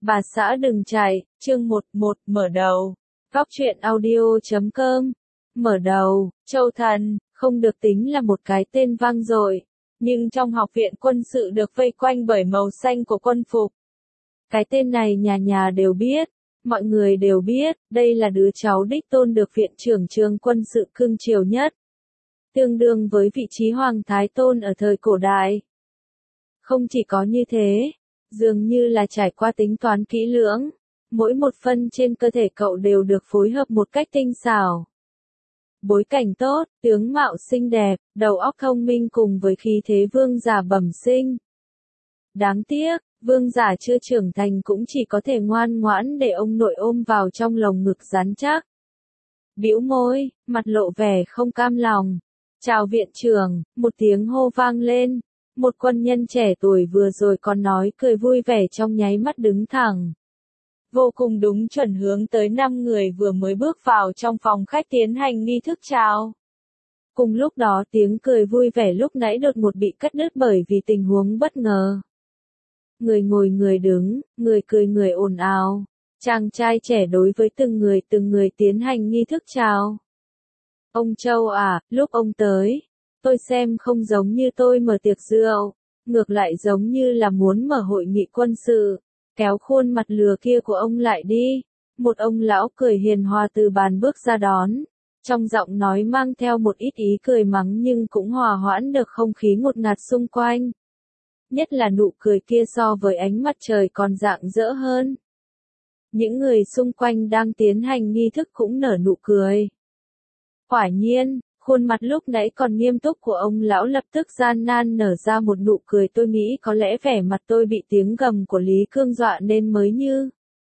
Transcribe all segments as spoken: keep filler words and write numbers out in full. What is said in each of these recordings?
Bà xã đừng chạy, chương một một mở đầu. Góc truyện audio chấm com. Mở đầu, Châu Thần, không được tính là một cái tên vang dội, nhưng trong học viện quân sự được vây quanh bởi màu xanh của quân phục. Cái tên này nhà nhà đều biết, mọi người đều biết, đây là đứa cháu đích tôn được viện trưởng trường quân sự cưng chiều nhất. Tương đương với vị trí Hoàng Thái Tôn ở thời cổ đại. Không chỉ có như thế, dường như là trải qua tính toán kỹ lưỡng, mỗi một phân trên cơ thể cậu đều được phối hợp một cách tinh xảo. Bối cảnh tốt, tướng mạo xinh đẹp, đầu óc thông minh cùng với khí thế vương giả bẩm sinh. Đáng tiếc, vương giả chưa trưởng thành cũng chỉ có thể ngoan ngoãn để ông nội ôm vào trong lồng ngực rắn chắc. Bĩu môi, mặt lộ vẻ không cam lòng. Chào viện trưởng, một tiếng hô vang lên. Một quân nhân trẻ tuổi vừa rồi còn nói cười vui vẻ trong nháy mắt đứng thẳng. Vô cùng đúng chuẩn hướng tới năm người vừa mới bước vào trong phòng khách tiến hành nghi thức chào. Cùng lúc đó tiếng cười vui vẻ lúc nãy đột ngột bị cắt đứt bởi vì tình huống bất ngờ. Người ngồi người đứng, người cười người ồn ào. Chàng trai trẻ đối với từng người từng người tiến hành nghi thức chào. Ông Châu à, lúc ông tới, tôi xem không giống như tôi mở tiệc rượu, ngược lại giống như là muốn mở hội nghị quân sự, kéo khuôn mặt lừa kia của ông lại đi. Một ông lão cười hiền hòa từ bàn bước ra đón, trong giọng nói mang theo một ít ý cười mắng nhưng cũng hòa hoãn được không khí ngột ngạt xung quanh. Nhất là nụ cười kia so với ánh mặt trời còn rạng rỡ hơn. Những người xung quanh đang tiến hành nghi thức cũng nở nụ cười. Quả nhiên, khuôn mặt lúc nãy còn nghiêm túc của ông lão lập tức gian nan nở ra một nụ cười, tôi nghĩ có lẽ vẻ mặt tôi bị tiếng gầm của Lý Cương dọa nên mới như.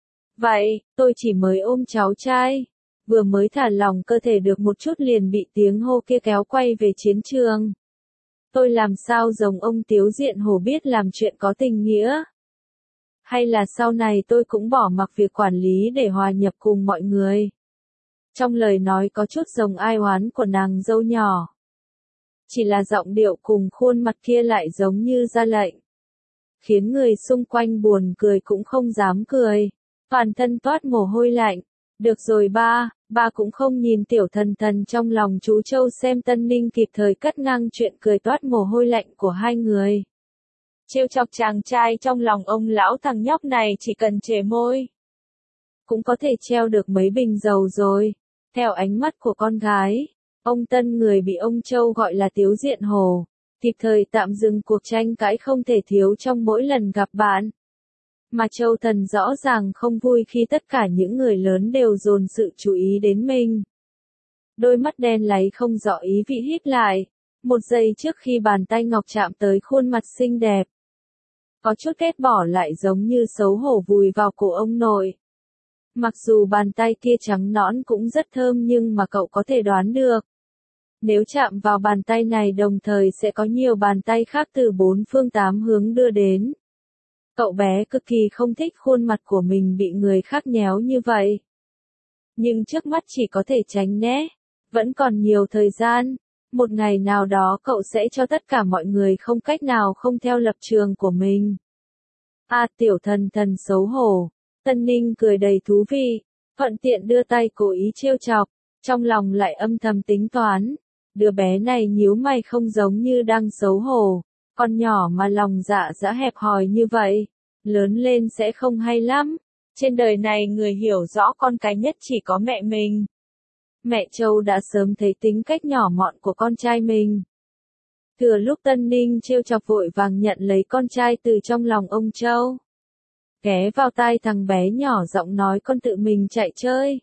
Vậy, tôi chỉ mới ôm cháu trai. Vừa mới thả lỏng cơ thể được một chút liền bị tiếng hô kia kéo quay về chiến trường. Tôi làm sao giống ông Tiếu Diện Hổ biết làm chuyện có tình nghĩa? Hay là sau này tôi cũng bỏ mặc việc quản lý để hòa nhập cùng mọi người? Trong lời nói có chút giống ai oán của nàng dâu nhỏ. Chỉ là giọng điệu cùng khuôn mặt kia lại giống như ra lệnh. Khiến người xung quanh buồn cười cũng không dám cười. Toàn thân toát mồ hôi lạnh. Được rồi ba, ba cũng không nhìn tiểu thần thần trong lòng chú Châu xem. Tân Ninh kịp thời cắt ngang chuyện cười toát mồ hôi lạnh của hai người. Trêu chọc chàng trai trong lòng ông lão, thằng nhóc này chỉ cần chề môi cũng có thể treo được mấy bình dầu rồi. Theo ánh mắt của con gái, ông Tân người bị ông Châu gọi là Tiếu Diện Hổ, kịp thời tạm dừng cuộc tranh cãi không thể thiếu trong mỗi lần gặp bạn. Mà Châu Thần rõ ràng không vui khi tất cả những người lớn đều dồn sự chú ý đến mình. Đôi mắt đen láy không rõ ý vị híp lại, một giây trước khi bàn tay ngọc chạm tới khuôn mặt xinh đẹp. Có chút ghét bỏ lại giống như xấu hổ vùi vào cổ ông nội. Mặc dù bàn tay kia trắng nõn cũng rất thơm nhưng mà cậu có thể đoán được. Nếu chạm vào bàn tay này đồng thời sẽ có nhiều bàn tay khác từ bốn phương tám hướng đưa đến. Cậu bé cực kỳ không thích khuôn mặt của mình bị người khác nhéo như vậy. Nhưng trước mắt chỉ có thể tránh né. Vẫn còn nhiều thời gian. Một ngày nào đó cậu sẽ cho tất cả mọi người không cách nào không theo lập trường của mình. À, tiểu thần thần xấu hổ. Tân Ninh cười đầy thú vị, thuận tiện đưa tay cố ý trêu chọc, trong lòng lại âm thầm tính toán. Đứa bé này nhíu mày không giống như đang xấu hổ, con nhỏ mà lòng dạ dã hẹp hòi như vậy, lớn lên sẽ không hay lắm. Trên đời này người hiểu rõ con cái nhất chỉ có mẹ mình. Mẹ Châu đã sớm thấy tính cách nhỏ mọn của con trai mình. Thừa lúc Tân Ninh trêu chọc vội vàng nhận lấy con trai từ trong lòng ông Châu. Ghé vào tai thằng bé nhỏ giọng nói, con tự mình chạy chơi.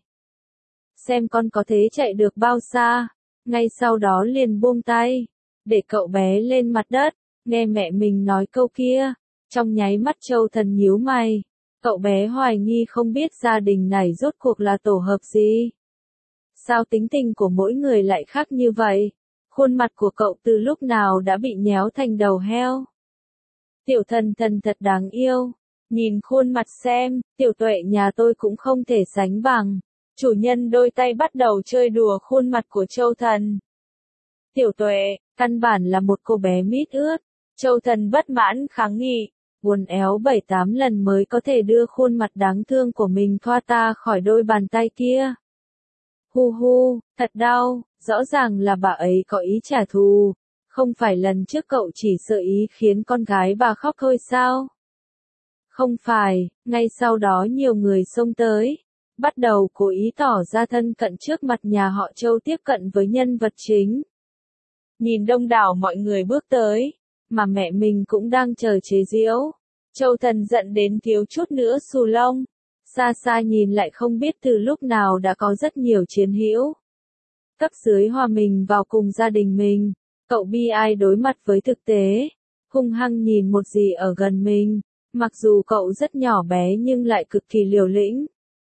Xem con có thể chạy được bao xa. Ngay sau đó liền buông tay, để cậu bé lên mặt đất, nghe mẹ mình nói câu kia. Trong nháy mắt Châu Thần nhíu mày, cậu bé hoài nghi không biết gia đình này rốt cuộc là tổ hợp gì. Sao tính tình của mỗi người lại khác như vậy? Khuôn mặt của cậu từ lúc nào đã bị nhéo thành đầu heo? Tiểu thần thần thật đáng yêu. Nhìn khuôn mặt xem, tiểu tuệ nhà tôi cũng không thể sánh bằng. Chủ nhân đôi tay bắt đầu chơi đùa khuôn mặt của Châu Thần. Tiểu tuệ, căn bản là một cô bé mít ướt. Châu Thần bất mãn kháng nghị. uốn éo bảy tám lần mới có thể đưa khuôn mặt đáng thương của mình thoát ta khỏi đôi bàn tay kia. Hu hu, thật đau, rõ ràng là bà ấy có ý trả thù, không phải lần trước cậu chỉ sợ ý khiến con gái bà khóc thôi sao? Không phải, ngay sau đó nhiều người xông tới, bắt đầu cố ý tỏ ra thân cận trước mặt nhà họ Châu tiếp cận với nhân vật chính. Nhìn đông đảo mọi người bước tới, mà mẹ mình cũng đang chờ chế giễu. Châu Thần giận đến thiếu chút nữa xù lông, xa xa nhìn lại không biết từ lúc nào đã có rất nhiều chiến hữu. Cấp dưới hòa mình vào cùng gia đình mình, cậu bi ai đối mặt với thực tế, hung hăng nhìn một gì ở gần mình, mặc dù cậu rất nhỏ bé nhưng lại cực kỳ liều lĩnh.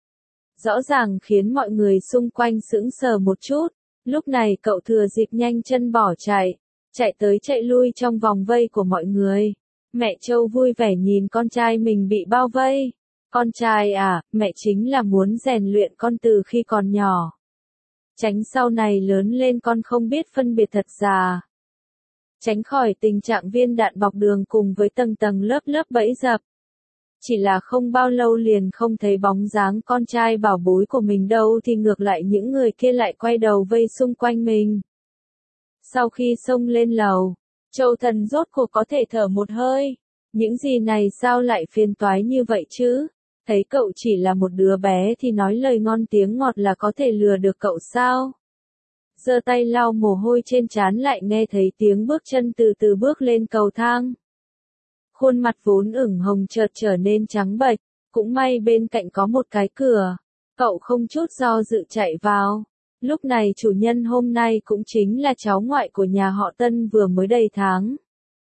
Rõ ràng khiến mọi người xung quanh sững sờ một chút, lúc này cậu thừa dịp nhanh chân bỏ chạy, chạy tới chạy lui trong vòng vây của mọi người. Mẹ Châu vui vẻ nhìn con trai mình bị bao vây. Con trai à, mẹ chính là muốn rèn luyện con từ khi còn nhỏ. Tránh sau này lớn lên con không biết phân biệt thật giả. Tránh khỏi tình trạng viên đạn bọc đường cùng với tầng tầng lớp lớp bẫy dập. Chỉ là không bao lâu liền không thấy bóng dáng con trai bảo bối của mình đâu thì ngược lại những người kia lại quay đầu vây xung quanh mình. Sau khi xông lên lầu, Châu Thần rốt cuộc có thể thở một hơi. Những gì này sao lại phiền toái như vậy chứ? Thấy cậu chỉ là một đứa bé thì nói lời ngon tiếng ngọt là có thể lừa được cậu sao? Giơ tay lau mồ hôi trên trán lại nghe thấy tiếng bước chân từ từ bước lên cầu thang. Khuôn mặt vốn ửng hồng chợt trở nên trắng bệch, cũng may bên cạnh có một cái cửa. Cậu không chút do dự chạy vào. Lúc này chủ nhân hôm nay cũng chính là cháu ngoại của nhà họ Tân vừa mới đầy tháng.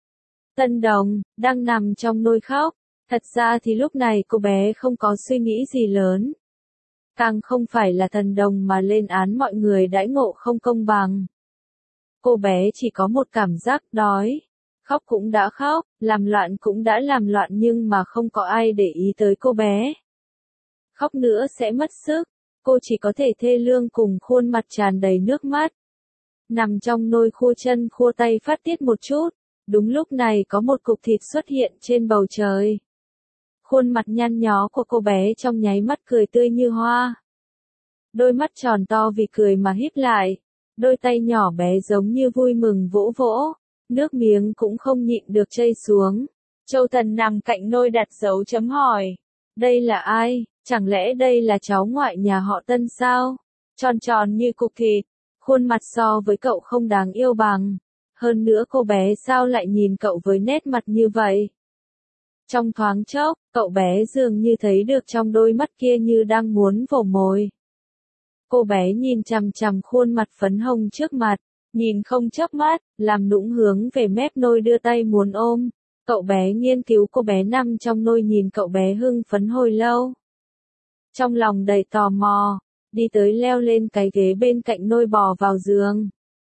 Tân Đồng, đang nằm trong nôi khóc. Thật ra thì lúc này cô bé không có suy nghĩ gì lớn. Càng không phải là thần đồng mà lên án mọi người đãi ngộ không công bằng. Cô bé chỉ có một cảm giác đói. Khóc cũng đã khóc, làm loạn cũng đã làm loạn nhưng mà không có ai để ý tới cô bé. Khóc nữa sẽ mất sức, cô chỉ có thể thê lương cùng khuôn mặt tràn đầy nước mắt. Nằm trong nôi khô chân khô tay phát tiết một chút, đúng lúc này có một cục thịt xuất hiện trên bầu trời. Khuôn mặt nhăn nhó của cô bé trong nháy mắt cười tươi như hoa. Đôi mắt tròn to vì cười mà híp lại, đôi tay nhỏ bé giống như vui mừng vỗ vỗ. Nước miếng cũng không nhịn được chảy xuống. Châu Thần nằm cạnh nôi đặt dấu chấm hỏi. Đây là ai? Chẳng lẽ đây là cháu ngoại nhà họ Tân sao? Tròn tròn như cục thịt. Khuôn mặt so với cậu không đáng yêu bằng. Hơn nữa cô bé sao lại nhìn cậu với nét mặt như vậy? Trong thoáng chốc, cậu bé dường như thấy được trong đôi mắt kia như đang muốn vồ mồi. Cô bé nhìn chằm chằm khuôn mặt phấn hồng trước mặt. Nhìn không chớp mắt, làm nũng hướng về mép nôi đưa tay muốn ôm. Cậu bé nghiên cứu cô bé nằm trong nôi nhìn cậu bé hưng phấn hồi lâu. Trong lòng đầy tò mò, đi tới leo lên cái ghế bên cạnh nôi bò vào giường.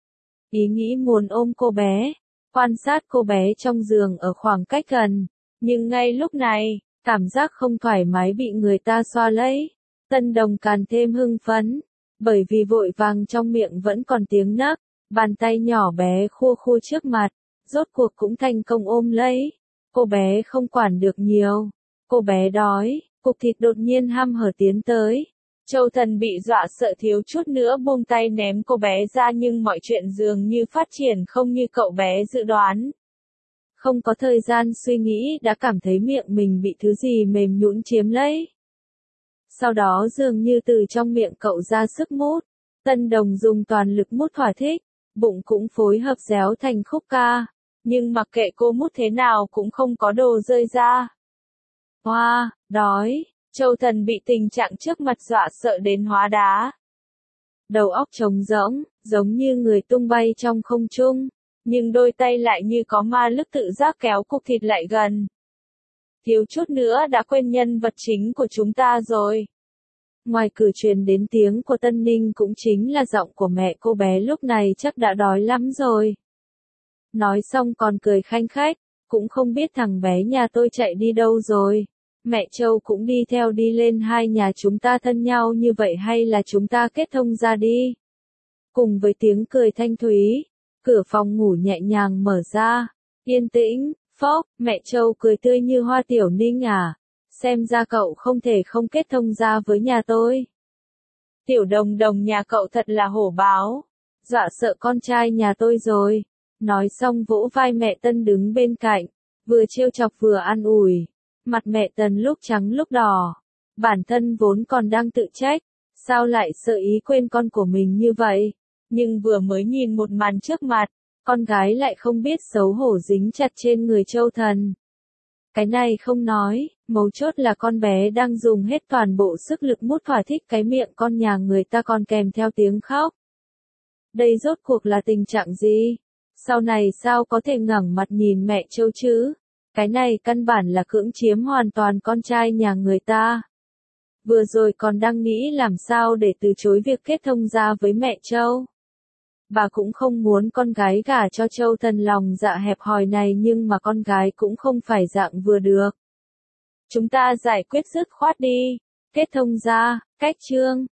Ý nghĩ muốn ôm cô bé, quan sát cô bé trong giường ở khoảng cách gần. Nhưng ngay lúc này, cảm giác không thoải mái bị người ta xoa lấy. Tân Đồng càng thêm hưng phấn, bởi vì vội vàng trong miệng vẫn còn tiếng nấc. Bàn tay nhỏ bé khua khua trước mặt, rốt cuộc cũng thành công ôm lấy. Cô bé không quản được nhiều. Cô bé đói, cục thịt đột nhiên hăm hở tiến tới. Châu Thần bị dọa sợ thiếu chút nữa buông tay ném cô bé ra nhưng mọi chuyện dường như phát triển không như cậu bé dự đoán. Không có thời gian suy nghĩ đã cảm thấy miệng mình bị thứ gì mềm nhũn chiếm lấy. Sau đó dường như từ trong miệng cậu ra sức mút. Tân Đồng dùng toàn lực mút thỏa thích. Bụng cũng phối hợp réo thành khúc ca, nhưng mặc kệ cô mút thế nào cũng không có đồ rơi ra. Hoa, đói, Châu Thần bị tình trạng trước mặt dọa sợ đến hóa đá. Đầu óc trống rỗng, giống như người tung bay trong không trung, nhưng đôi tay lại như có ma lực tự giác kéo cục thịt lại gần. Thiếu chút nữa đã quên nhân vật chính của chúng ta rồi. Ngoài cửa truyền đến tiếng của Tân Ninh cũng chính là giọng của mẹ cô bé lúc này chắc đã đói lắm rồi. Nói xong còn cười khanh khách, cũng không biết thằng bé nhà tôi chạy đi đâu rồi. Mẹ Châu cũng đi theo đi lên hai nhà chúng ta thân nhau như vậy hay là chúng ta kết thông ra đi. Cùng với tiếng cười thanh thúy, cửa phòng ngủ nhẹ nhàng mở ra, yên tĩnh, Phốc, mẹ Châu cười tươi như hoa. Tiểu Ninh à, xem ra cậu không thể không kết thông gia với nhà tôi. Tiểu Đồng Đồng nhà cậu thật là hổ báo, dọa sợ con trai nhà tôi rồi. Nói xong vỗ vai mẹ Tân đứng bên cạnh, vừa trêu chọc vừa an ủi. Mặt mẹ Tân lúc trắng lúc đỏ, bản thân vốn còn đang tự trách, sao lại sợ ý quên con của mình như vậy. Nhưng vừa mới nhìn một màn trước mặt, con gái lại không biết xấu hổ dính chặt trên người Châu Thần. Cái này không nói, mấu chốt là con bé đang dùng hết toàn bộ sức lực mút thỏa thích cái miệng con nhà người ta còn kèm theo tiếng khóc. Đây rốt cuộc là tình trạng gì? Sau này sao có thể ngẩng mặt nhìn mẹ Châu chứ? Cái này căn bản là cưỡng chiếm hoàn toàn con trai nhà người ta. Vừa rồi còn đang nghĩ làm sao để từ chối việc kết thông gia với mẹ Châu. Bà cũng không muốn con gái gả cho Châu Thần lòng dạ hẹp hòi này, nhưng mà con gái cũng không phải dạng vừa được. Chúng ta giải quyết dứt khoát đi. Kết thông gia, cách chương.